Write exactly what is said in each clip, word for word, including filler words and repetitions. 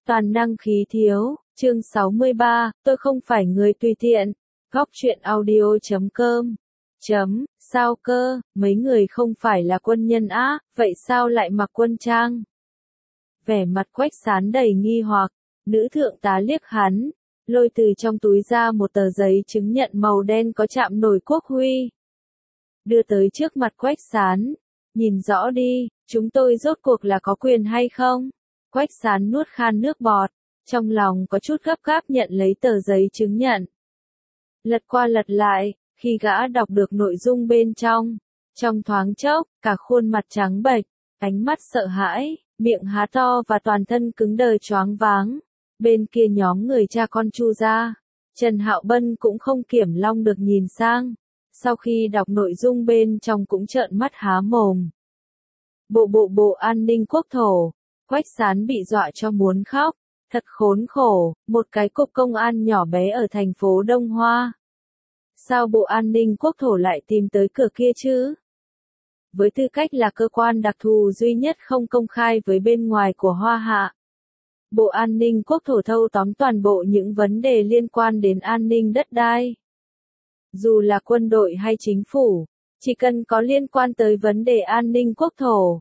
Toàn năng khí thiếu, chương sáu mươi ba, tôi không phải người tùy tiện. Góc truyện audio chấm com. Chấm, sao cơ, mấy người không phải là quân nhân á, vậy sao lại mặc quân trang? Vẻ mặt Quách Sán đầy nghi hoặc, nữ thượng tá liếc hắn, lôi từ trong túi ra một tờ giấy chứng nhận màu đen có chạm nổi quốc huy. Đưa tới trước mặt Quách Sán, nhìn rõ đi, chúng tôi rốt cuộc là có quyền hay không? Quách Sán nuốt khan nước bọt, trong lòng có chút gấp gáp nhận lấy tờ giấy chứng nhận. Lật qua lật lại, khi gã đọc được nội dung bên trong, trong thoáng chốc, cả khuôn mặt trắng bệch, ánh mắt sợ hãi, miệng há to và toàn thân cứng đờ choáng váng. Bên kia nhóm người cha con Chu gia, Trần Hạo Bân cũng không kiểm long được nhìn sang, sau khi đọc nội dung bên trong cũng trợn mắt há mồm. Bộ bộ bộ an ninh quốc thổ, Quách Sán bị dọa cho muốn khóc, thật khốn khổ, một cái cục công an nhỏ bé ở thành phố Đông Hoa. Sao Bộ An ninh Quốc thổ lại tìm tới cửa kia chứ? Với tư cách là cơ quan đặc thù duy nhất không công khai với bên ngoài của Hoa Hạ, Bộ An ninh Quốc thổ thâu tóm toàn bộ những vấn đề liên quan đến an ninh đất đai. Dù là quân đội hay chính phủ, chỉ cần có liên quan tới vấn đề an ninh quốc thổ,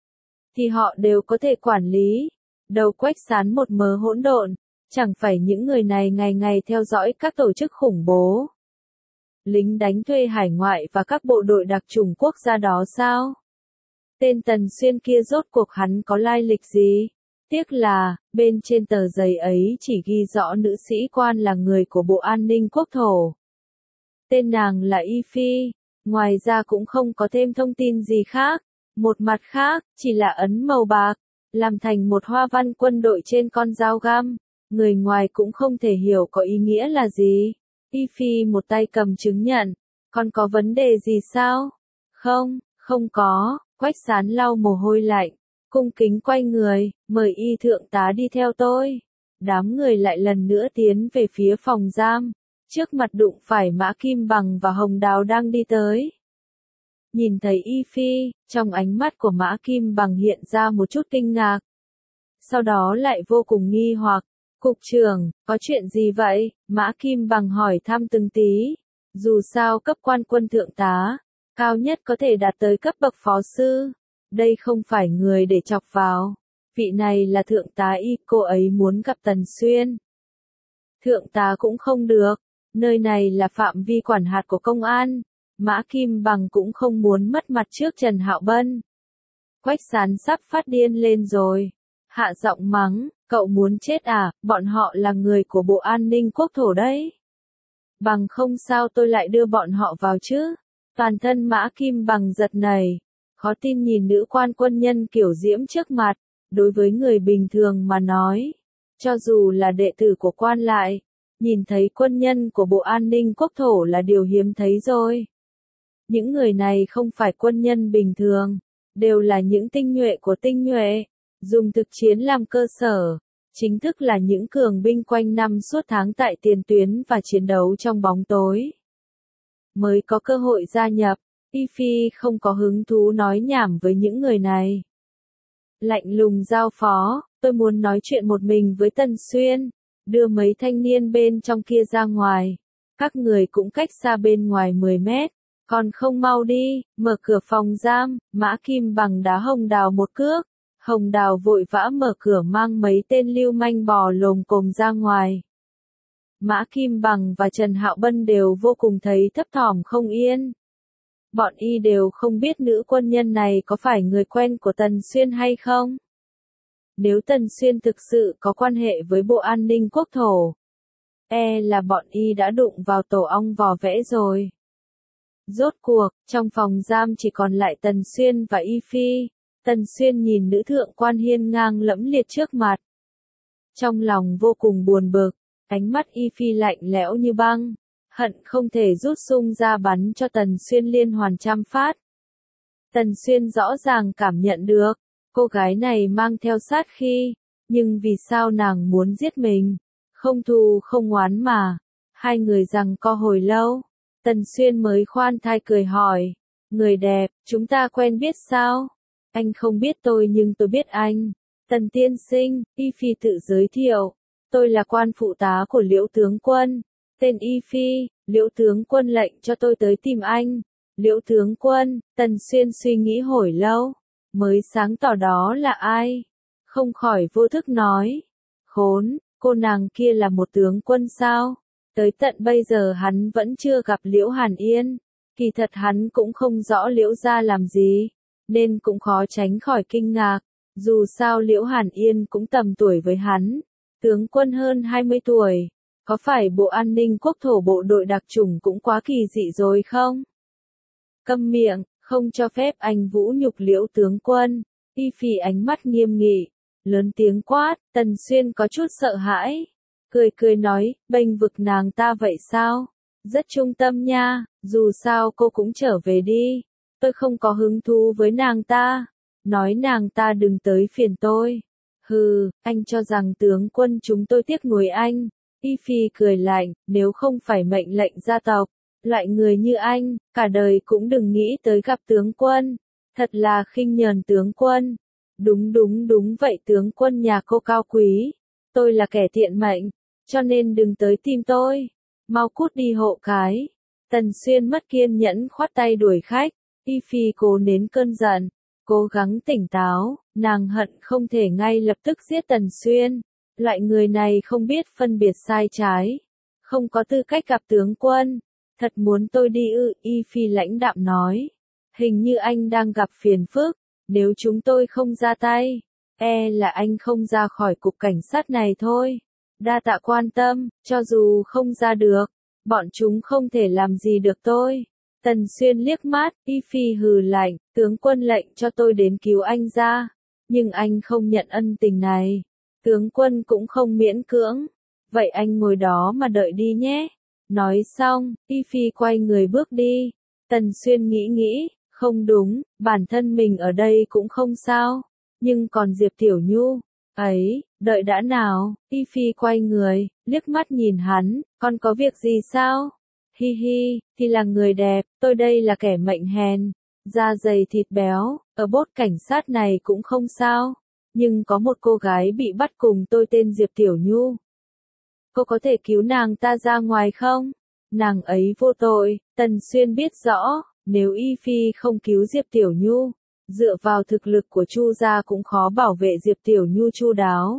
thì họ đều có thể quản lý. Đầu Quách Sán một mớ hỗn độn, chẳng phải những người này ngày ngày theo dõi các tổ chức khủng bố, lính đánh thuê hải ngoại và các bộ đội đặc chủng quốc gia đó sao? Tên Tần Xuyên kia rốt cuộc hắn có lai lịch gì? Tiếc là, bên trên tờ giấy ấy chỉ ghi rõ nữ sĩ quan là người của Bộ An ninh Quốc thổ. Tên nàng là Y Phi, ngoài ra cũng không có thêm thông tin gì khác. Một mặt khác, chỉ là ấn màu bạc, làm thành một hoa văn quân đội trên con dao găm. Người ngoài cũng không thể hiểu có ý nghĩa là gì. Y Phi một tay cầm chứng nhận, còn có vấn đề gì sao? Không, không có. Quách Sán lau mồ hôi lạnh, cung kính quay người, mời Y thượng tá đi theo tôi. Đám người lại lần nữa tiến về phía phòng giam, trước mặt đụng phải Mã Kim Bằng và Hồng Đào đang đi tới. Nhìn thấy Y Phi, trong ánh mắt của Mã Kim Bằng hiện ra một chút kinh ngạc. Sau đó lại vô cùng nghi hoặc, cục trưởng, có chuyện gì vậy? Mã Kim Bằng hỏi thăm từng tí. Dù sao cấp quan quân thượng tá, cao nhất có thể đạt tới cấp bậc phó sư. Đây không phải người để chọc vào. Vị này là thượng tá Y, cô ấy muốn gặp Tần Xuyên. Thượng tá cũng không được, nơi này là phạm vi quản hạt của công an. Mã Kim Bằng cũng không muốn mất mặt trước Trần Hạo Bân. Quách Sán sắp phát điên lên rồi. Hạ giọng mắng, cậu muốn chết à, bọn họ là người của Bộ An ninh Quốc thổ đấy. Bằng không sao tôi lại đưa bọn họ vào chứ. Toàn thân Mã Kim Bằng giật nảy, khó tin nhìn nữ quan quân nhân kiểu diễm trước mặt. Đối với người bình thường mà nói, cho dù là đệ tử của quan lại, nhìn thấy quân nhân của Bộ An ninh Quốc thổ là điều hiếm thấy rồi. Những người này không phải quân nhân bình thường, đều là những tinh nhuệ của tinh nhuệ, dùng thực chiến làm cơ sở, chính thức là những cường binh quanh năm suốt tháng tại tiền tuyến và chiến đấu trong bóng tối. Mới có cơ hội gia nhập, Y Phi không có hứng thú nói nhảm với những người này. Lạnh lùng giao phó, tôi muốn nói chuyện một mình với Tần Xuyên, đưa mấy thanh niên bên trong kia ra ngoài. Các người cũng cách xa bên ngoài mười mét. Còn không mau đi, mở cửa phòng giam. Mã Kim Bằng đá Hồng Đào một cước. Hồng Đào vội vã mở cửa mang mấy tên lưu manh bò lồm cồm ra ngoài. Mã Kim Bằng và Trần Hạo Bân đều vô cùng thấy thấp thỏm không yên. Bọn y đều không biết nữ quân nhân này có phải người quen của Tần Xuyên hay không. Nếu Tần Xuyên thực sự có quan hệ với Bộ An ninh Quốc thổ, e là bọn y đã đụng vào tổ ong vò vẽ rồi. Rốt cuộc, trong phòng giam chỉ còn lại Tần Xuyên và Y Phi. Tần Xuyên nhìn nữ thượng quan hiên ngang lẫm liệt trước mặt. Trong lòng vô cùng buồn bực, ánh mắt Y Phi lạnh lẽo như băng, hận không thể rút sung ra bắn cho Tần Xuyên liên hoàn trăm phát. Tần Xuyên rõ ràng cảm nhận được, cô gái này mang theo sát khí, nhưng vì sao nàng muốn giết mình? Không thù không oán mà. Hai người giằng co hồi lâu. Tần Xuyên mới khoan thai cười hỏi, người đẹp, chúng ta quen biết sao? Anh không biết tôi nhưng tôi biết anh. Tần tiên sinh, Y Phi tự giới thiệu. Tôi là quan phụ tá của Liễu tướng quân. Tên Y Phi, Liễu tướng quân lệnh cho tôi tới tìm anh. Liễu tướng quân, Tần Xuyên suy nghĩ hồi lâu, mới sáng tỏ đó là ai. Không khỏi vô thức nói. Khốn, cô nàng kia là một tướng quân sao? Tới tận bây giờ hắn vẫn chưa gặp Liễu Hàn Yên. Kỳ thật hắn cũng không rõ Liễu gia làm gì, nên cũng khó tránh khỏi kinh ngạc. Dù sao Liễu Hàn Yên cũng tầm tuổi với hắn. Tướng quân hơn hai mươi tuổi. Có phải Bộ An ninh Quốc thổ bộ đội đặc chủng cũng quá kỳ dị rồi không? Câm miệng, không cho phép anh vũ nhục Liễu tướng quân. Y Phi ánh mắt nghiêm nghị, lớn tiếng quát. Tần Xuyên có chút sợ hãi, cười cười nói, bênh vực nàng ta vậy sao? Rất trung tâm nha, dù sao cô cũng trở về đi. Tôi không có hứng thú với nàng ta. Nói nàng ta đừng tới phiền tôi. Hừ, anh cho rằng tướng quân chúng tôi tiếc nuối anh. Y Phi cười lạnh, nếu không phải mệnh lệnh gia tộc, loại người như anh, cả đời cũng đừng nghĩ tới gặp tướng quân. Thật là khinh nhờn tướng quân. Đúng đúng đúng vậy, tướng quân nhà cô cao quý. Tôi là kẻ tiện mệnh, cho nên đừng tới tìm tôi. Mau cút đi hộ cái. Tần Xuyên mất kiên nhẫn khoát tay đuổi khách. Y Phi cố nén cơn giận, cố gắng tỉnh táo, nàng hận không thể ngay lập tức giết Tần Xuyên. Loại người này không biết phân biệt sai trái, không có tư cách gặp tướng quân. Thật muốn tôi đi ư? Y Phi lãnh đạm nói. Hình như anh đang gặp phiền phức, nếu chúng tôi không ra tay, e là anh không ra khỏi cục cảnh sát này thôi. Đa tạ quan tâm, cho dù không ra được, bọn chúng không thể làm gì được tôi. Tần Xuyên liếc mắt, Y Phi hừ lạnh, tướng quân lệnh cho tôi đến cứu anh ra, nhưng anh không nhận ân tình này. Tướng quân cũng không miễn cưỡng, vậy anh ngồi đó mà đợi đi nhé. Nói xong, Y Phi quay người bước đi. Tần Xuyên nghĩ nghĩ, không đúng, bản thân mình ở đây cũng không sao, nhưng còn Diệp Tiểu Nhu, ấy, đợi đã nào. Y Phi quay người, liếc mắt nhìn hắn, con có việc gì sao? Hi hi, thì là người đẹp, tôi đây là kẻ mệnh hèn, da dày thịt béo, ở bốt cảnh sát này cũng không sao, nhưng có một cô gái bị bắt cùng tôi tên Diệp Tiểu Nhu. Cô có thể cứu nàng ta ra ngoài không? Nàng ấy vô tội. Tần Xuyên biết rõ, nếu Y Phi không cứu Diệp Tiểu Nhu, dựa vào thực lực của Chu gia cũng khó bảo vệ Diệp Tiểu Nhu chu đáo.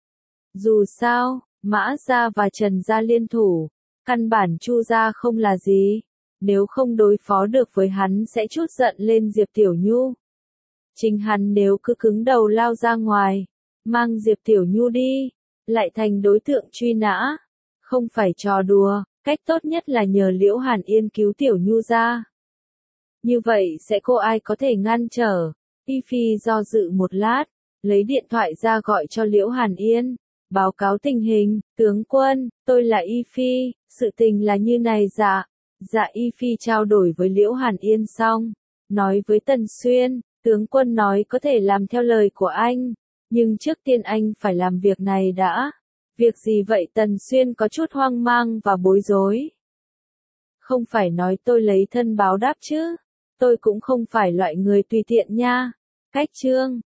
Dù sao, Mã gia và Trần gia liên thủ, căn bản Chu gia không là gì. Nếu không đối phó được với hắn sẽ chút giận lên Diệp Tiểu Nhu. Chính hắn nếu cứ cứng đầu lao ra ngoài, mang Diệp Tiểu Nhu đi, lại thành đối tượng truy nã. Không phải trò đùa, cách tốt nhất là nhờ Liễu Hàn Yên cứu Tiểu Nhu ra. Như vậy sẽ cô ai có thể ngăn trở. Y Phi do dự một lát, lấy điện thoại ra gọi cho Liễu Hàn Yên, báo cáo tình hình. Tướng quân, tôi là Y Phi, sự tình là như này dạ. Dạ. Y Phi trao đổi với Liễu Hàn Yên xong, nói với Tần Xuyên, tướng quân nói có thể làm theo lời của anh, nhưng trước tiên anh phải làm việc này đã. Việc gì vậy? Tần Xuyên có chút hoang mang và bối rối. Không phải nói tôi lấy thân báo đáp chứ, tôi cũng không phải loại người tùy tiện nha. Cách chương